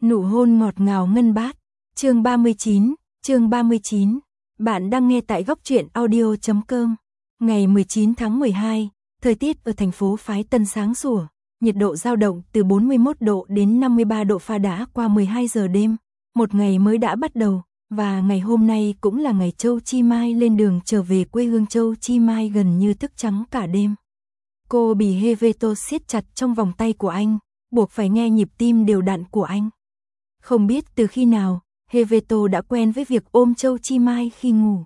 Nụ hôn ngọt ngào ngân bát. Chương 39. Bạn đang nghe tại góc truyện audio.com. Ngày 19 tháng 12, thời tiết ở thành phố Phái Tân sáng sủa, nhiệt độ dao động từ 41 độ đến 53 độ pha đã qua 12 giờ đêm, một ngày mới đã bắt đầu, và ngày hôm nay cũng là ngày Châu Chi Mai lên đường trở về quê hương. Châu Chi Mai gần như thức trắng cả đêm. Cô bị Heveto siết chặt trong vòng tay của anh, buộc phải nghe nhịp tim đều đặn của anh. Không biết từ khi nào, Heveto đã quen với việc ôm Châu Chi Mai khi ngủ.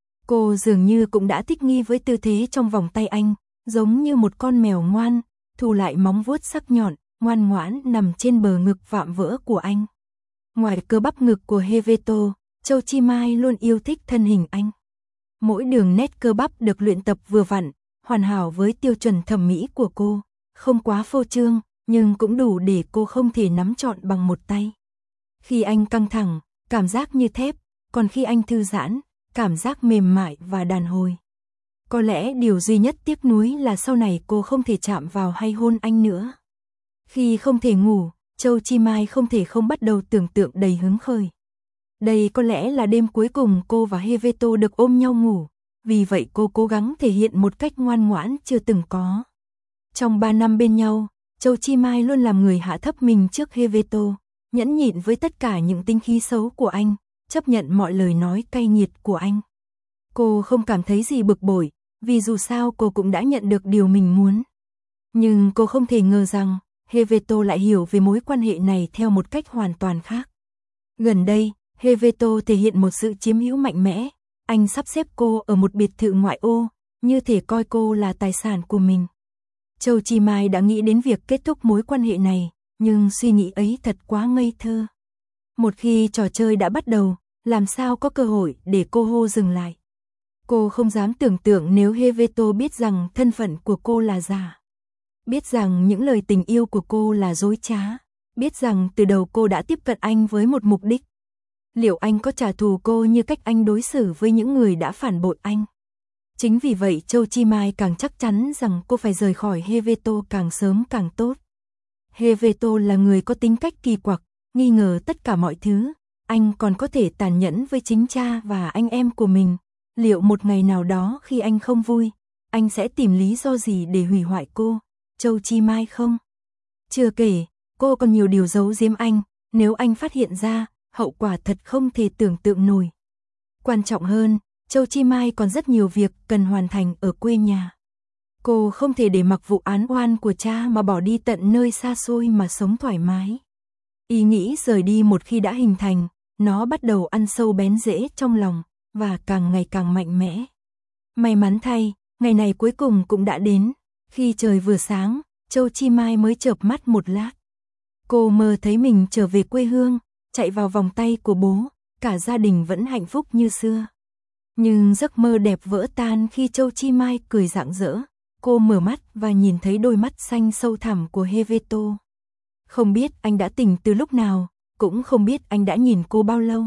Cô dường như cũng đã thích nghi với tư thế trong vòng tay anh, giống như một con mèo ngoan, thu lại móng vuốt sắc nhọn, ngoan ngoãn nằm trên bờ ngực vạm vỡ của anh. Ngoài cơ bắp ngực của Heveto, Châu Chi Mai luôn yêu thích thân hình anh. Mỗi đường nét cơ bắp được luyện tập vừa vặn, hoàn hảo với tiêu chuẩn thẩm mỹ của cô, không quá phô trương, nhưng cũng đủ để cô không thể nắm trọn bằng một tay. Khi anh căng thẳng, cảm giác như thép, còn khi anh thư giãn, cảm giác mềm mại và đàn hồi. Có lẽ điều duy nhất tiếc nuối là sau này cô không thể chạm vào hay hôn anh nữa. Khi không thể ngủ, Châu Chi Mai không thể không bắt đầu tưởng tượng đầy hứng khởi. Đây có lẽ là đêm cuối cùng cô và Heveto được ôm nhau ngủ, vì vậy cô cố gắng thể hiện một cách ngoan ngoãn chưa từng có. Trong 3 năm bên nhau, Châu Chi Mai luôn làm người hạ thấp mình trước Heveto, nhẫn nhịn với tất cả những tính khí xấu của anh, chấp nhận mọi lời nói cay nghiệt của anh. Cô không cảm thấy gì bực bội, vì dù sao cô cũng đã nhận được điều mình muốn. Nhưng cô không thể ngờ rằng, Heveto lại hiểu về mối quan hệ này theo một cách hoàn toàn khác. Gần đây, Heveto thể hiện một sự chiếm hữu mạnh mẽ, anh sắp xếp cô ở một biệt thự ngoại ô, như thể coi cô là tài sản của mình. Châu Chi Mai đã nghĩ đến việc kết thúc mối quan hệ này, nhưng suy nghĩ ấy thật quá ngây thơ. Một khi trò chơi đã bắt đầu, làm sao có cơ hội để cô hô dừng lại. Cô không dám tưởng tượng nếu Heveto biết rằng thân phận của cô là giả. Biết rằng những lời tình yêu của cô là dối trá. Biết rằng từ đầu cô đã tiếp cận anh với một mục đích. Liệu anh có trả thù cô như cách anh đối xử với những người đã phản bội anh? Chính vì vậy Châu Chi Mai càng chắc chắn rằng cô phải rời khỏi Heveto càng sớm càng tốt. Heveto là người có tính cách kỳ quặc, nghi ngờ tất cả mọi thứ. Anh còn có thể tàn nhẫn với chính cha và anh em của mình. Liệu một ngày nào đó khi anh không vui, anh sẽ tìm lý do gì để hủy hoại cô, Châu Chi Mai không? Chưa kể, cô còn nhiều điều giấu giếm anh, nếu anh phát hiện ra, hậu quả thật không thể tưởng tượng nổi. Quan trọng hơn, Châu Chi Mai còn rất nhiều việc cần hoàn thành ở quê nhà. Cô không thể để mặc vụ án oan của cha mà bỏ đi tận nơi xa xôi mà sống thoải mái. Ý nghĩ rời đi một khi đã hình thành, nó bắt đầu ăn sâu bén rễ trong lòng, và càng ngày càng mạnh mẽ. May mắn thay, ngày này cuối cùng cũng đã đến. Khi trời vừa sáng, Châu Chi Mai mới chợp mắt một lát. Cô mơ thấy mình trở về quê hương, chạy vào vòng tay của bố, cả gia đình vẫn hạnh phúc như xưa. Nhưng giấc mơ đẹp vỡ tan khi Châu Chi Mai cười rạng rỡ. Cô mở mắt và nhìn thấy đôi mắt xanh sâu thẳm của Heveto. Không biết anh đã tỉnh từ lúc nào, cũng không biết anh đã nhìn cô bao lâu.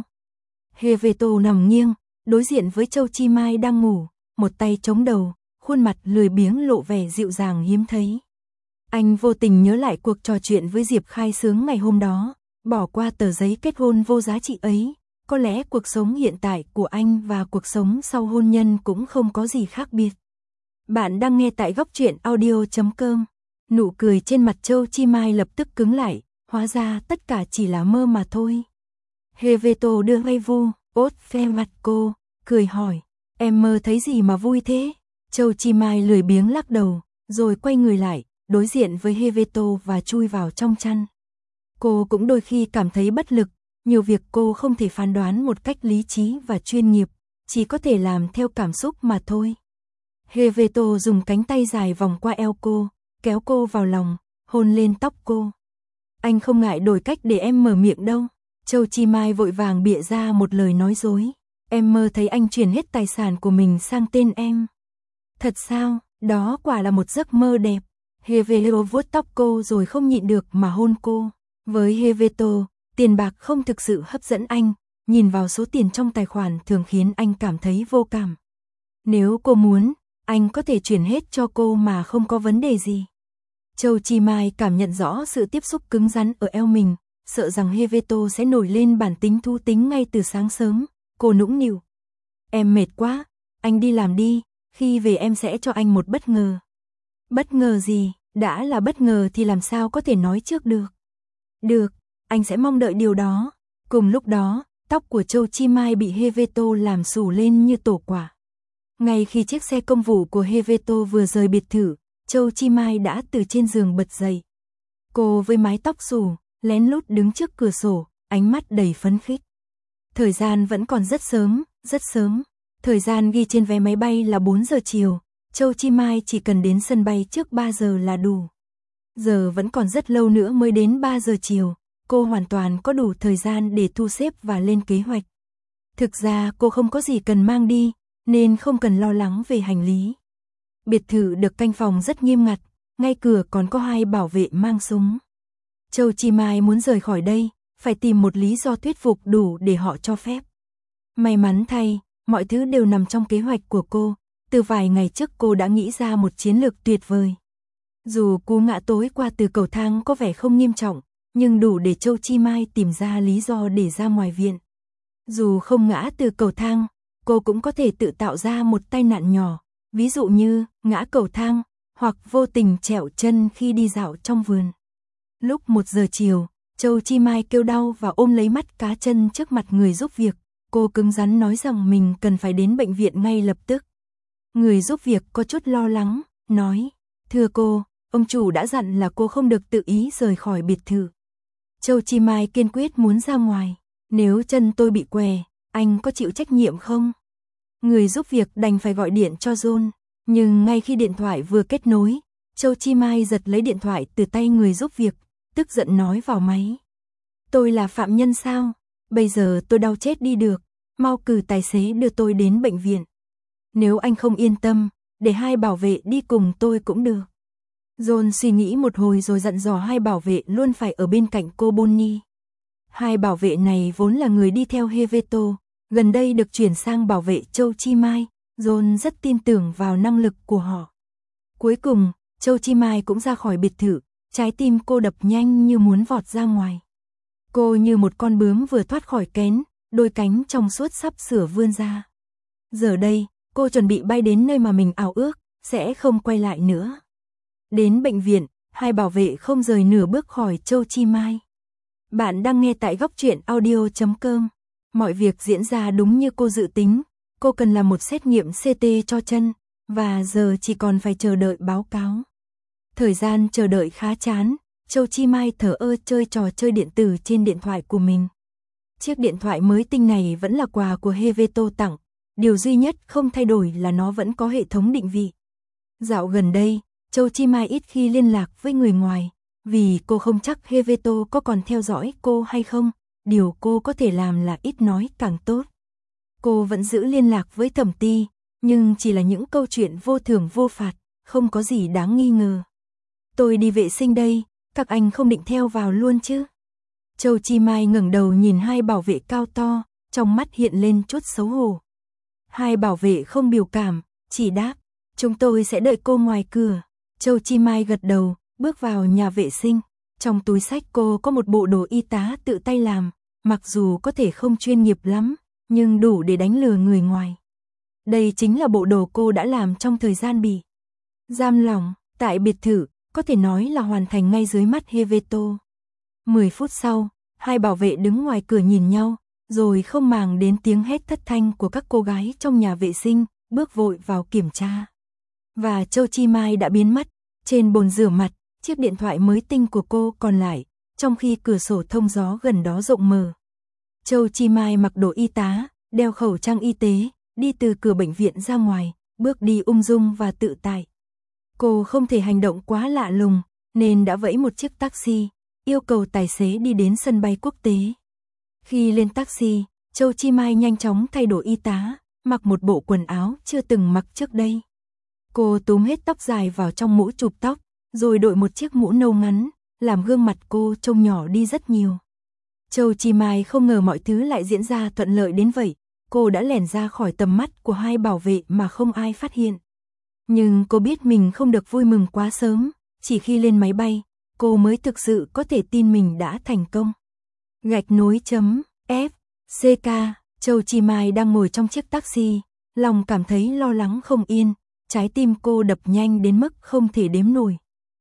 Heveto nằm nghiêng, đối diện với Châu Chi Mai đang ngủ, một tay chống đầu, khuôn mặt lười biếng lộ vẻ dịu dàng hiếm thấy. Anh vô tình nhớ lại cuộc trò chuyện với Diệp Khai Sướng ngày hôm đó, bỏ qua tờ giấy kết hôn vô giá trị ấy. Có lẽ cuộc sống hiện tại của anh và cuộc sống sau hôn nhân cũng không có gì khác biệt. Bạn đang nghe tại góc truyện audio.com. Nụ cười trên mặt Châu Chi Mai lập tức cứng lại, hóa ra tất cả chỉ là mơ mà thôi. Heveto đưa vai vu, ốt ve mặt cô, cười hỏi, em mơ thấy gì mà vui thế? Châu Chi Mai lười biếng lắc đầu, rồi quay người lại, đối diện với Heveto và chui vào trong chăn. Cô cũng đôi khi cảm thấy bất lực, nhiều việc cô không thể phán đoán một cách lý trí và chuyên nghiệp, chỉ có thể làm theo cảm xúc mà thôi. Heveto dùng cánh tay dài vòng qua eo cô, kéo cô vào lòng, hôn lên tóc cô. Anh không ngại đổi cách để em mở miệng đâu. Châu Chi Mai vội vàng bịa ra một lời nói dối. Em mơ thấy anh chuyển hết tài sản của mình sang tên em. Thật sao? Đó quả là một giấc mơ đẹp. Heveto vuốt tóc cô rồi không nhịn được mà hôn cô. Với Heveto, tiền bạc không thực sự hấp dẫn anh. Nhìn vào số tiền trong tài khoản thường khiến anh cảm thấy vô cảm. Nếu cô muốn, anh có thể chuyển hết cho cô mà không có vấn đề gì. Châu Chi Mai cảm nhận rõ sự tiếp xúc cứng rắn ở eo mình, sợ rằng Heveto sẽ nổi lên bản tính thú tính ngay từ sáng sớm. Cô nũng nịu. Em mệt quá, anh đi làm đi, khi về em sẽ cho anh một bất ngờ. Bất ngờ gì, đã là bất ngờ thì làm sao có thể nói trước được. Được, anh sẽ mong đợi điều đó. Cùng lúc đó, tóc của Châu Chi Mai bị Heveto làm xù lên như tổ quả. Ngay khi chiếc xe công vụ của Heveto vừa rời biệt thự, Châu Chi Mai đã từ trên giường bật dậy. Cô với mái tóc xù, lén lút đứng trước cửa sổ, ánh mắt đầy phấn khích. Thời gian vẫn còn rất sớm, rất sớm. Thời gian ghi trên vé máy bay là 4 giờ chiều, Châu Chi Mai chỉ cần đến sân bay trước 3 giờ là đủ. Giờ vẫn còn rất lâu nữa mới đến 3 giờ chiều, cô hoàn toàn có đủ thời gian để thu xếp và lên kế hoạch. Thực ra cô không có gì cần mang đi, nên không cần lo lắng về hành lý. Biệt thự được canh phòng rất nghiêm ngặt, ngay cửa còn có 2 bảo vệ mang súng. Châu Chi Mai muốn rời khỏi đây, phải tìm một lý do thuyết phục đủ để họ cho phép. May mắn thay, mọi thứ đều nằm trong kế hoạch của cô, từ vài ngày trước cô đã nghĩ ra một chiến lược tuyệt vời. Dù cú ngã tối qua từ cầu thang có vẻ không nghiêm trọng, nhưng đủ để Châu Chi Mai tìm ra lý do để ra ngoài viện. Dù không ngã từ cầu thang, cô cũng có thể tự tạo ra một tai nạn nhỏ, ví dụ như ngã cầu thang, hoặc vô tình trẹo chân khi đi dạo trong vườn. Lúc 1 giờ chiều, Châu Chi Mai kêu đau và ôm lấy mắt cá chân trước mặt người giúp việc. Cô cứng rắn nói rằng mình cần phải đến bệnh viện ngay lập tức. Người giúp việc có chút lo lắng, nói, thưa cô, ông chủ đã dặn là cô không được tự ý rời khỏi biệt thự. Châu Chi Mai kiên quyết muốn ra ngoài. Nếu chân tôi bị què, anh có chịu trách nhiệm không? Người giúp việc đành phải gọi điện cho John, nhưng ngay khi điện thoại vừa kết nối, Châu Chi Mai giật lấy điện thoại từ tay người giúp việc, tức giận nói vào máy. Tôi là phạm nhân sao? Bây giờ tôi đau chết đi được, mau cử tài xế đưa tôi đến bệnh viện. Nếu anh không yên tâm, để 2 bảo vệ đi cùng tôi cũng được. John suy nghĩ một hồi rồi dặn dò 2 bảo vệ luôn phải ở bên cạnh cô Bonnie. 2 bảo vệ này vốn là người đi theo Heveto, gần đây được chuyển sang bảo vệ Châu Chi Mai. John rất tin tưởng vào năng lực của họ. Cuối cùng, Châu Chi Mai cũng ra khỏi biệt thự, trái tim cô đập nhanh như muốn vọt ra ngoài. Cô như một con bướm vừa thoát khỏi kén, đôi cánh trong suốt sắp sửa vươn ra. Giờ đây, cô chuẩn bị bay đến nơi mà mình ao ước, sẽ không quay lại nữa. Đến bệnh viện, 2 bảo vệ không rời nửa bước khỏi Châu Chi Mai. Bạn đang nghe tại góc truyện audio.com. Mọi việc diễn ra đúng như cô dự tính. Cô cần làm một xét nghiệm CT cho chân, và giờ chỉ còn phải chờ đợi báo cáo. Thời gian chờ đợi khá chán, Châu Chi Mai thở ơ chơi trò chơi điện tử trên điện thoại của mình. Chiếc điện thoại mới tinh này vẫn là quà của Heveto tặng, điều duy nhất không thay đổi là nó vẫn có hệ thống định vị. Dạo gần đây, Châu Chi Mai ít khi liên lạc với người ngoài, vì cô không chắc Heveto có còn theo dõi cô hay không, điều cô có thể làm là ít nói càng tốt. Cô vẫn giữ liên lạc với Thẩm Ti, nhưng chỉ là những câu chuyện vô thưởng vô phạt, không có gì đáng nghi ngờ. Tôi đi vệ sinh đây, các anh không định theo vào luôn chứ? Châu Chi Mai ngẩng đầu nhìn 2 bảo vệ cao to, trong mắt hiện lên chút xấu hổ. 2 bảo vệ không biểu cảm, chỉ đáp, chúng tôi sẽ đợi cô ngoài cửa. Châu Chi Mai gật đầu, bước vào nhà vệ sinh. Trong túi xách cô có một bộ đồ y tá tự tay làm, mặc dù có thể không chuyên nghiệp lắm, nhưng đủ để đánh lừa người ngoài. Đây chính là bộ đồ cô đã làm trong thời gian bị giam lỏng tại biệt thự, có thể nói là hoàn thành ngay dưới mắt Heveto. 10 phút sau, 2 bảo vệ đứng ngoài cửa nhìn nhau, rồi không màng đến tiếng hét thất thanh của các cô gái trong nhà vệ sinh, bước vội vào kiểm tra. Và Châu Chi Mai đã biến mất, trên bồn rửa mặt, chiếc điện thoại mới tinh của cô còn lại, trong khi cửa sổ thông gió gần đó rộng mở. Châu Chi Mai mặc đồ y tá, đeo khẩu trang y tế, đi từ cửa bệnh viện ra ngoài, bước đi ung dung và tự tại. Cô không thể hành động quá lạ lùng, nên đã vẫy một chiếc taxi, yêu cầu tài xế đi đến sân bay quốc tế. Khi lên taxi, Châu Chi Mai nhanh chóng thay đổi y tá, mặc một bộ quần áo chưa từng mặc trước đây. Cô túm hết tóc dài vào trong mũ chụp tóc, rồi đội một chiếc mũ nâu ngắn, làm gương mặt cô trông nhỏ đi rất nhiều. Châu Chi Mai không ngờ mọi thứ lại diễn ra thuận lợi đến vậy, cô đã lẻn ra khỏi tầm mắt của 2 bảo vệ mà không ai phát hiện. Nhưng cô biết mình không được vui mừng quá sớm, chỉ khi lên máy bay, cô mới thực sự có thể tin mình đã thành công. Gạch nối chấm F, CK, Châu Chi Mai đang ngồi trong chiếc taxi, lòng cảm thấy lo lắng không yên, trái tim cô đập nhanh đến mức không thể đếm nổi.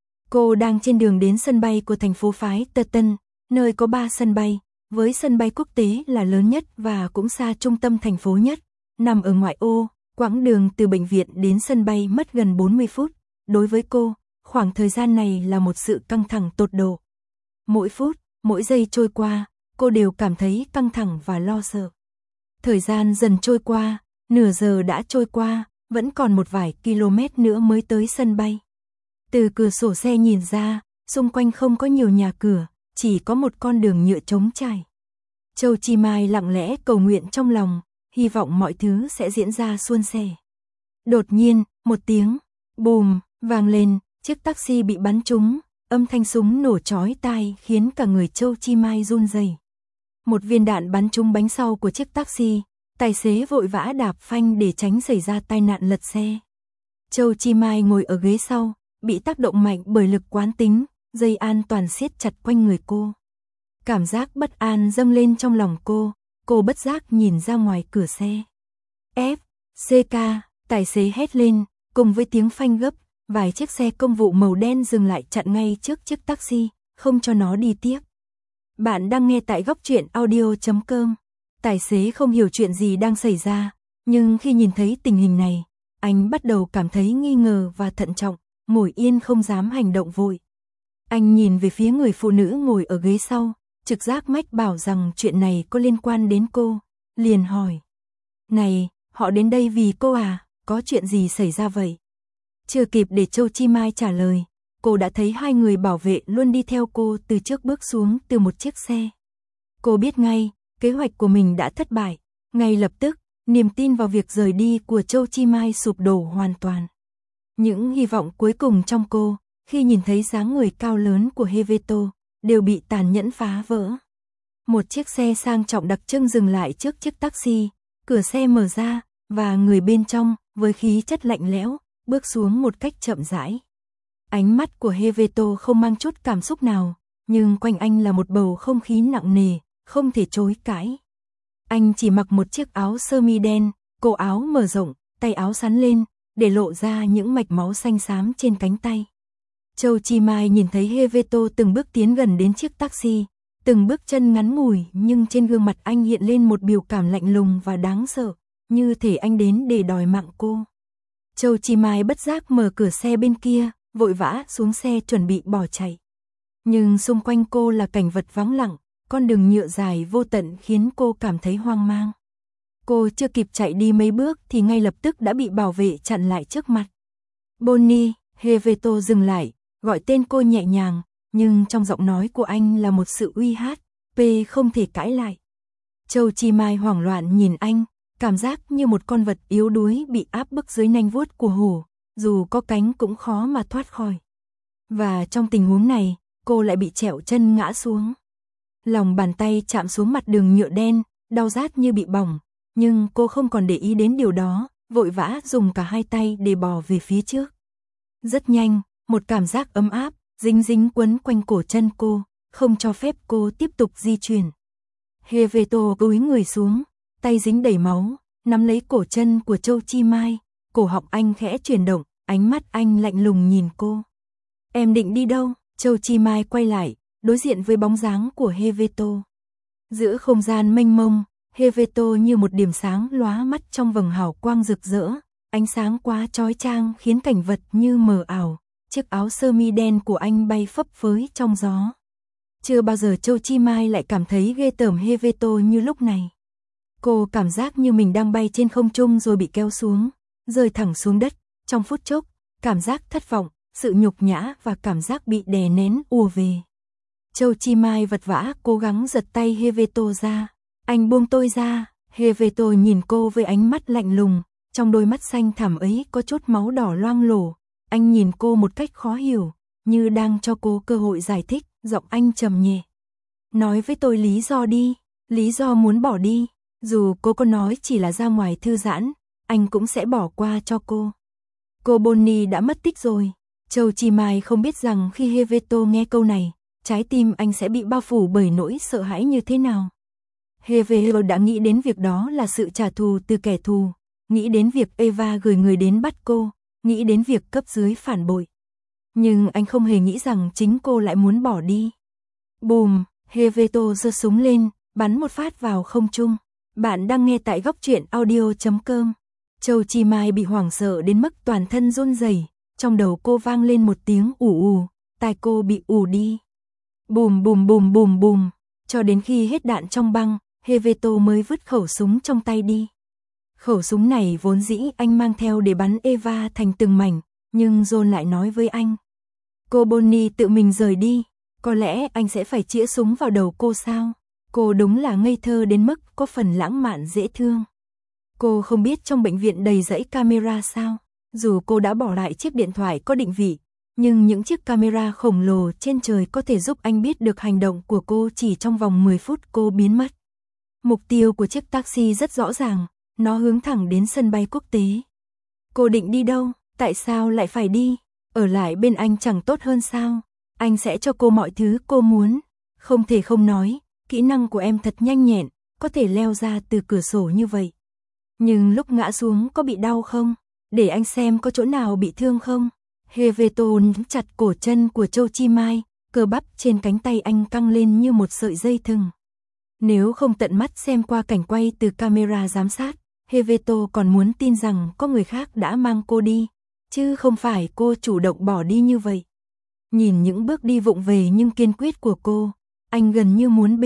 Cô đang trên đường đến sân bay của thành phố Phái Tơ Tân, nơi có 3 sân bay, với sân bay quốc tế là lớn nhất và cũng xa trung tâm thành phố nhất, nằm ở ngoại ô, quãng đường từ bệnh viện đến sân bay mất gần 40 phút. Đối với cô, khoảng thời gian này là một sự căng thẳng tột độ. Mỗi phút, mỗi giây trôi qua, cô đều cảm thấy căng thẳng và lo sợ. Thời gian dần trôi qua, nửa giờ đã trôi qua, vẫn còn một vài km nữa mới tới sân bay. Từ cửa sổ xe nhìn ra, xung quanh không có nhiều nhà cửa, chỉ có một con đường nhựa trống trải. Châu Chi Mai lặng lẽ cầu nguyện trong lòng, hy vọng mọi thứ sẽ diễn ra suôn sẻ. Đột nhiên, một tiếng bùm vang lên, chiếc taxi bị bắn trúng, âm thanh súng nổ chói tai khiến cả người Châu Chi Mai run rẩy. Một viên đạn bắn trúng bánh sau của chiếc taxi, tài xế vội vã đạp phanh để tránh xảy ra tai nạn lật xe. Châu Chi Mai ngồi ở ghế sau, bị tác động mạnh bởi lực quán tính, dây an toàn siết chặt quanh người cô. Cảm giác bất an dâng lên trong lòng cô bất giác nhìn ra ngoài cửa xe. F, CK, tài xế hét lên, cùng với tiếng phanh gấp, vài chiếc xe công vụ màu đen dừng lại chặn ngay trước chiếc taxi, không cho nó đi tiếp. Bạn đang nghe tại góc truyện audio.com. Tài xế không hiểu chuyện gì đang xảy ra, nhưng khi nhìn thấy tình hình này, anh bắt đầu cảm thấy nghi ngờ và thận trọng, ngồi yên không dám hành động vội. Anh nhìn về phía người phụ nữ ngồi ở ghế sau, trực giác mách bảo rằng chuyện này có liên quan đến cô, liền hỏi. Này, họ đến đây vì cô à, có chuyện gì xảy ra vậy? Chưa kịp để Châu Chi Mai trả lời, cô đã thấy hai người bảo vệ luôn đi theo cô từ trước bước xuống từ một chiếc xe. Cô biết ngay, kế hoạch của mình đã thất bại, ngay lập tức, niềm tin vào việc rời đi của Châu Chi Mai sụp đổ hoàn toàn. Những hy vọng cuối cùng trong cô, khi nhìn thấy dáng người cao lớn của Heveto, đều bị tàn nhẫn phá vỡ. Một chiếc xe sang trọng đặc trưng dừng lại trước chiếc taxi, cửa xe mở ra, và người bên trong, với khí chất lạnh lẽo, bước xuống một cách chậm rãi. Ánh mắt của Heveto không mang chút cảm xúc nào, nhưng quanh anh là một bầu không khí nặng nề, không thể chối cãi. Anh chỉ mặc một chiếc áo sơ mi đen, cổ áo mở rộng, tay áo xắn lên, để lộ ra những mạch máu xanh xám trên cánh tay. Châu Chi Mai nhìn thấy Heveto từng bước tiến gần đến chiếc taxi, từng bước chân ngắn ngủi nhưng trên gương mặt anh hiện lên một biểu cảm lạnh lùng và đáng sợ, như thể anh đến để đòi mạng cô. Châu Chi Mai bất giác mở cửa xe bên kia, vội vã xuống xe chuẩn bị bỏ chạy. Nhưng xung quanh cô là cảnh vật vắng lặng, con đường nhựa dài vô tận khiến cô cảm thấy hoang mang. Cô chưa kịp chạy đi mấy bước thì ngay lập tức đã bị bảo vệ chặn lại trước mặt. Bonnie, Heveto dừng lại, gọi tên cô nhẹ nhàng, nhưng trong giọng nói của anh là một sự uy hiếp, không thể cãi lại. Châu Chi Mai hoảng loạn nhìn anh, cảm giác như một con vật yếu đuối bị áp bức dưới nanh vuốt của hổ, dù có cánh cũng khó mà thoát khỏi. Và trong tình huống này, cô lại bị trẹo chân ngã xuống. Lòng bàn tay chạm xuống mặt đường nhựa đen, đau rát như bị bỏng, nhưng cô không còn để ý đến điều đó, vội vã dùng cả hai tay để bò về phía trước. Rất nhanh, một cảm giác ấm áp, dính dính quấn quanh cổ chân cô, không cho phép cô tiếp tục di chuyển. Heveto cúi người xuống, tay dính đầy máu, nắm lấy cổ chân của Châu Chi Mai, cổ họng anh khẽ chuyển động, ánh mắt anh lạnh lùng nhìn cô. Em định đi đâu? Châu Chi Mai quay lại, đối diện với bóng dáng của Heveto. Giữa không gian mênh mông, Heveto như một điểm sáng lóa mắt trong vầng hào quang rực rỡ, ánh sáng quá chói chang khiến cảnh vật như mờ ảo, chiếc áo sơ mi đen của anh bay phấp phới trong gió. Chưa bao giờ Châu Chi Mai lại cảm thấy ghê tởm Heveto như lúc này. Cô cảm giác như mình đang bay trên không trung rồi bị kéo xuống, rơi thẳng xuống đất, trong phút chốc, cảm giác thất vọng, sự nhục nhã và cảm giác bị đè nén ùa về. Châu Chi Mai vật vã cố gắng giật tay Heveto ra. Anh buông tôi ra. Heveto nhìn cô với ánh mắt lạnh lùng, trong đôi mắt xanh thẳm ấy có chút máu đỏ loang lổ. Anh nhìn cô một cách khó hiểu, như đang cho cô cơ hội giải thích, giọng anh trầm nhẹ. Nói với tôi lý do đi, lý do muốn bỏ đi, dù cô có nói chỉ là ra ngoài thư giãn, anh cũng sẽ bỏ qua cho cô. Cô Bonnie đã mất tích rồi. Châu Chi Mai không biết rằng khi Heveto nghe câu này, trái tim anh sẽ bị bao phủ bởi nỗi sợ hãi như thế nào. Heveto đã nghĩ đến việc đó là sự trả thù từ kẻ thù, nghĩ đến việc Eva gửi người đến bắt cô, nghĩ đến việc cấp dưới phản bội. Nhưng anh không hề nghĩ rằng chính cô lại muốn bỏ đi. Bùm, Heveto giơ súng lên, bắn một phát vào không trung. Bạn đang nghe tại góc truyện audio.com. Châu Chi Mai bị hoảng sợ đến mức toàn thân run rẩy, trong đầu cô vang lên một tiếng ù ù, tai cô bị ù đi. Bùm bùm bùm bùm bùm, cho đến khi hết đạn trong băng, Heveto mới vứt khẩu súng trong tay đi. Khẩu súng này vốn dĩ anh mang theo để bắn Eva thành từng mảnh, nhưng John lại nói với anh. Cô Bonnie tự mình rời đi, có lẽ anh sẽ phải chĩa súng vào đầu cô sao? Cô đúng là ngây thơ đến mức có phần lãng mạn dễ thương. Cô không biết trong bệnh viện đầy dãy camera sao? Dù cô đã bỏ lại chiếc điện thoại có định vị, nhưng những chiếc camera khổng lồ trên trời có thể giúp anh biết được hành động của cô chỉ trong vòng 10 phút cô biến mất. Mục tiêu của chiếc taxi rất rõ ràng, nó hướng thẳng đến sân bay quốc tế. Cô định đi đâu? Tại sao lại phải đi? Ở lại bên anh chẳng tốt hơn sao? Anh sẽ cho cô mọi thứ cô muốn. Không thể không nói, kỹ năng của em thật nhanh nhẹn, có thể leo ra từ cửa sổ như vậy. Nhưng lúc ngã xuống có bị đau không? Để anh xem có chỗ nào bị thương không? Heveto nắm chặt cổ chân của Châu Chi Mai, cơ bắp trên cánh tay anh căng lên như một sợi dây thừng. Nếu không tận mắt xem qua cảnh quay từ camera giám sát, Heveto còn muốn tin rằng có người khác đã mang cô đi, chứ không phải cô chủ động bỏ đi như vậy. Nhìn những bước đi vụng về nhưng kiên quyết của cô, anh gần như muốn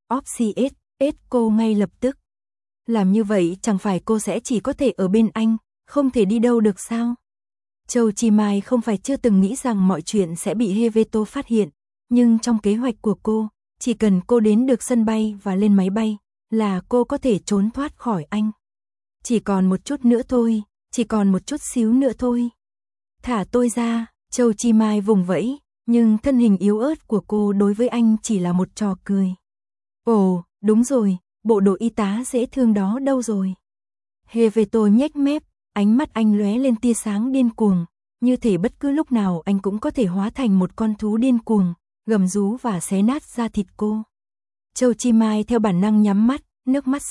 off cô ngay lập tức. Làm như vậy chẳng phải cô sẽ chỉ có thể ở bên anh, không thể đi đâu được sao? Châu Chi Mai không phải chưa từng nghĩ rằng mọi chuyện sẽ bị Heveto phát hiện, nhưng trong kế hoạch của cô, chỉ cần cô đến được sân bay và lên máy bay, là cô có thể trốn thoát khỏi anh. Chỉ còn một chút nữa thôi, chỉ còn một chút xíu nữa thôi. Thả tôi ra, Châu Chi Mai vùng vẫy, nhưng thân hình yếu ớt của cô đối với anh chỉ là một trò cười. Ồ, đúng rồi, bộ đồ y tá dễ thương đó đâu rồi? Heveto nhếch mép, ánh mắt anh lóe lên tia sáng điên cuồng, như thể bất cứ lúc nào anh cũng có thể hóa thành một con thú điên cuồng, gầm rú và xé nát da thịt cô. Châu Chi Mai theo bản năng nhắm mắt, nước mắt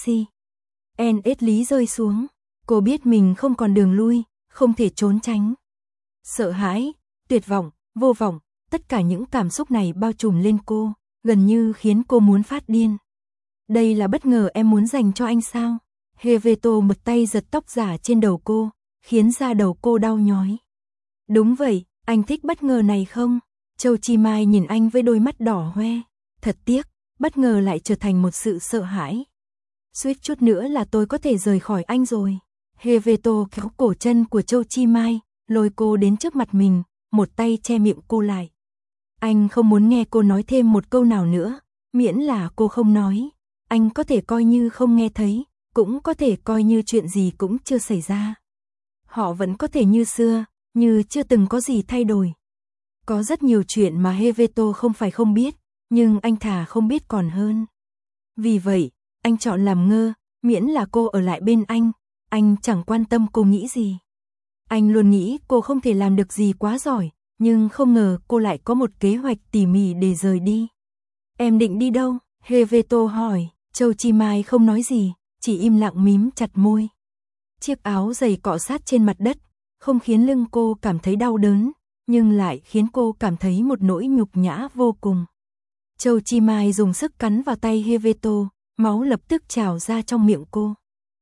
NS lý rơi xuống. Cô biết mình không còn đường lui, không thể trốn tránh. Sợ hãi, tuyệt vọng, vô vọng, tất cả những cảm xúc này bao trùm lên cô, gần như khiến cô muốn phát điên. Đây là bất ngờ em muốn dành cho anh sao? Heveto một tay giật tóc giả trên đầu cô, khiến da đầu cô đau nhói. Đúng vậy, anh thích bất ngờ này không? Châu Chi Mai nhìn anh với đôi mắt đỏ hoe. Thật tiếc, bất ngờ lại trở thành một sự sợ hãi. Suýt chút nữa là tôi có thể rời khỏi anh rồi. Heveto kéo cổ chân của Châu Chi Mai, lôi cô đến trước mặt mình, một tay che miệng cô lại. Anh không muốn nghe cô nói thêm một câu nào nữa, miễn là cô không nói. Anh có thể coi như không nghe thấy, cũng có thể coi như chuyện gì cũng chưa xảy ra. Họ vẫn có thể như xưa, như chưa từng có gì thay đổi. Có rất nhiều chuyện mà Heveto không phải không biết, nhưng anh thà không biết còn hơn. Vì vậy, anh chọn làm ngơ, miễn là cô ở lại bên anh chẳng quan tâm cô nghĩ gì. Anh luôn nghĩ cô không thể làm được gì quá giỏi, nhưng không ngờ cô lại có một kế hoạch tỉ mỉ để rời đi. Em định đi đâu? Heveto hỏi. Châu Chi Mai không nói gì, chỉ im lặng mím chặt môi. Chiếc áo dày cọ sát trên mặt đất, không khiến lưng cô cảm thấy đau đớn, nhưng lại khiến cô cảm thấy một nỗi nhục nhã vô cùng. Châu Chi Mai dùng sức cắn vào tay Heveto, máu lập tức trào ra trong miệng cô.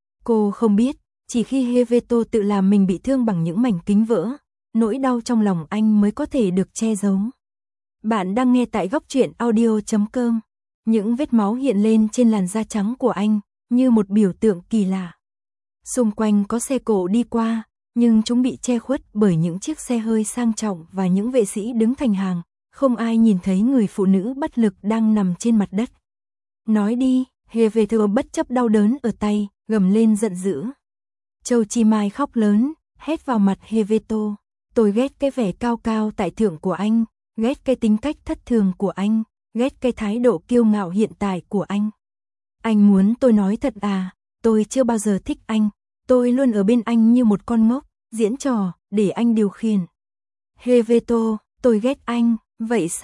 Cô không biết, chỉ khi Heveto tự làm mình bị thương bằng những mảnh kính vỡ, nỗi đau trong lòng anh mới có thể được che giấu. Bạn đang nghe tại góc truyện audio.com. Những vết máu hiện lên trên làn da trắng của anh, như một biểu tượng kỳ lạ. Xung quanh có xe cộ đi qua, nhưng chúng bị che khuất bởi những chiếc xe hơi sang trọng và những vệ sĩ đứng thành hàng, không ai nhìn thấy người phụ nữ bất lực đang nằm trên mặt đất. Nói đi, Heveto bất chấp đau đớn ở tay, gầm lên giận dữ. Châu Chi Mai khóc lớn, hét vào mặt Heveto. Tôi ghét cái vẻ cao cao tại thượng của anh, ghét cái tính cách thất thường của anh, ghét cái thái độ kiêu ngạo hiện tại của anh. Anh muốn tôi nói thật à, tôi chưa bao giờ thích anh, tôi luôn ở bên anh như một con ngốc, diễn trò, để anh điều khiển. Heveto, tôi ghét anh, vậy sao?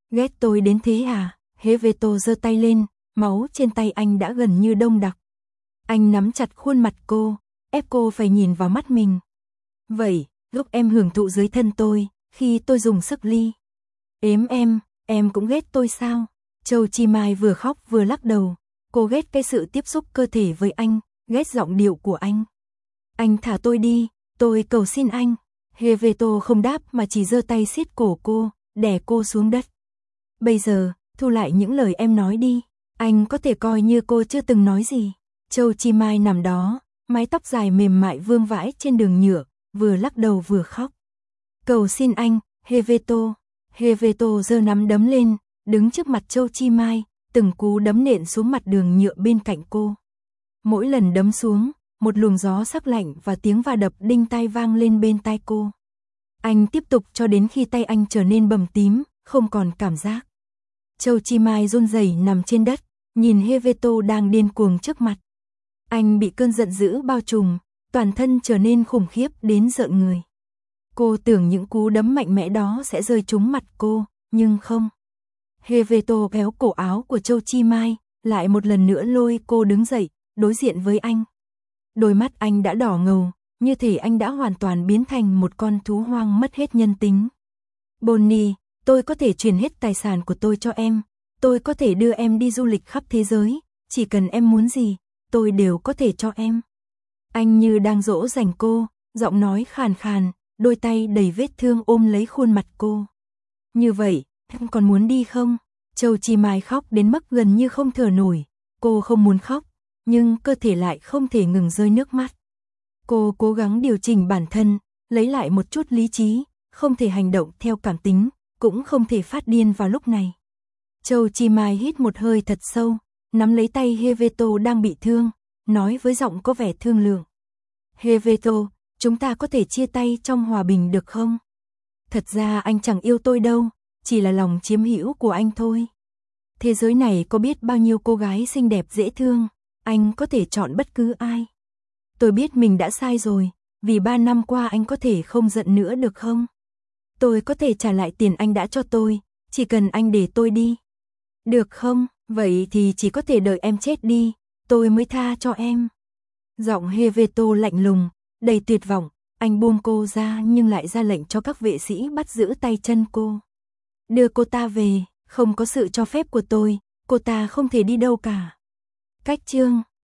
Ghét tôi đến thế à? Heveto giơ tay lên, máu trên tay anh đã gần như đông đặc. Anh nắm chặt khuôn mặt cô, ép cô phải nhìn vào mắt mình. Vậy, lúc em hưởng thụ dưới thân tôi, khi tôi dùng sức ly ếm em cũng ghét tôi sao? Châu Chi Mai vừa khóc vừa lắc đầu, cô ghét cái sự tiếp xúc cơ thể với anh, ghét giọng điệu của anh. Anh thả tôi đi, tôi cầu xin anh. Heveto không đáp mà chỉ giơ tay siết cổ cô, đè cô xuống đất. Bây giờ, thu lại những lời em nói đi, anh có thể coi như cô chưa từng nói gì. Châu Chi Mai nằm đó, mái tóc dài mềm mại vương vãi trên đường nhựa, vừa lắc đầu vừa khóc. Cầu xin anh, Heveto. Heveto giơ nắm đấm lên, đứng trước mặt Châu Chi Mai, từng cú đấm nện xuống mặt đường nhựa bên cạnh cô. Mỗi lần đấm xuống, một luồng gió sắc lạnh và tiếng va đập đinh tai vang lên bên tai cô. Anh tiếp tục cho đến khi tay anh trở nên bầm tím, không còn cảm giác. Châu Chi Mai run rẩy nằm trên đất, nhìn Heveto đang điên cuồng trước mặt. Anh bị cơn giận dữ bao trùm, toàn thân trở nên khủng khiếp đến rợn người. Cô tưởng những cú đấm mạnh mẽ đó sẽ rơi trúng mặt cô, nhưng không. Heveto kéo cổ áo của Châu Chi Mai, lại một lần nữa lôi cô đứng dậy, đối diện với anh. Đôi mắt anh đã đỏ ngầu, như thể anh đã hoàn toàn biến thành một con thú hoang mất hết nhân tính. Bonnie, tôi có thể chuyển hết tài sản của tôi cho em, tôi có thể đưa em đi du lịch khắp thế giới, chỉ cần em muốn gì, tôi đều có thể cho em. Anh như đang dỗ dành cô, giọng nói khàn khàn, đôi tay đầy vết thương ôm lấy khuôn mặt cô. Như vậy, em còn muốn đi không? Châu Chi Mai khóc đến mức gần như không thở nổi, cô không muốn khóc, nhưng cơ thể lại không thể ngừng rơi nước mắt. Cô cố gắng điều chỉnh bản thân, lấy lại một chút lý trí, không thể hành động theo cảm tính, cũng không thể phát điên vào lúc này. Châu Chi Mai hít một hơi thật sâu, nắm lấy tay Heveto đang bị thương, nói với giọng có vẻ thương lượng. Heveto, chúng ta có thể chia tay trong hòa bình được không? Thật ra anh chẳng yêu tôi đâu, chỉ là lòng chiếm hữu của anh thôi. Thế giới này có biết bao nhiêu cô gái xinh đẹp dễ thương, anh có thể chọn bất cứ ai. Tôi biết mình đã sai rồi, vì 3 năm qua anh có thể không giận nữa được không? Tôi có thể trả lại tiền anh đã cho tôi, chỉ cần anh để tôi đi. Được không? Vậy thì chỉ có thể đợi em chết đi, tôi mới tha cho em. Giọng Heveto lạnh lùng, đầy tuyệt vọng, anh buông cô ra nhưng lại ra lệnh cho các vệ sĩ bắt giữ tay chân cô. Đưa cô ta về, không có sự cho phép của tôi, cô ta không thể đi đâu cả. Cách chương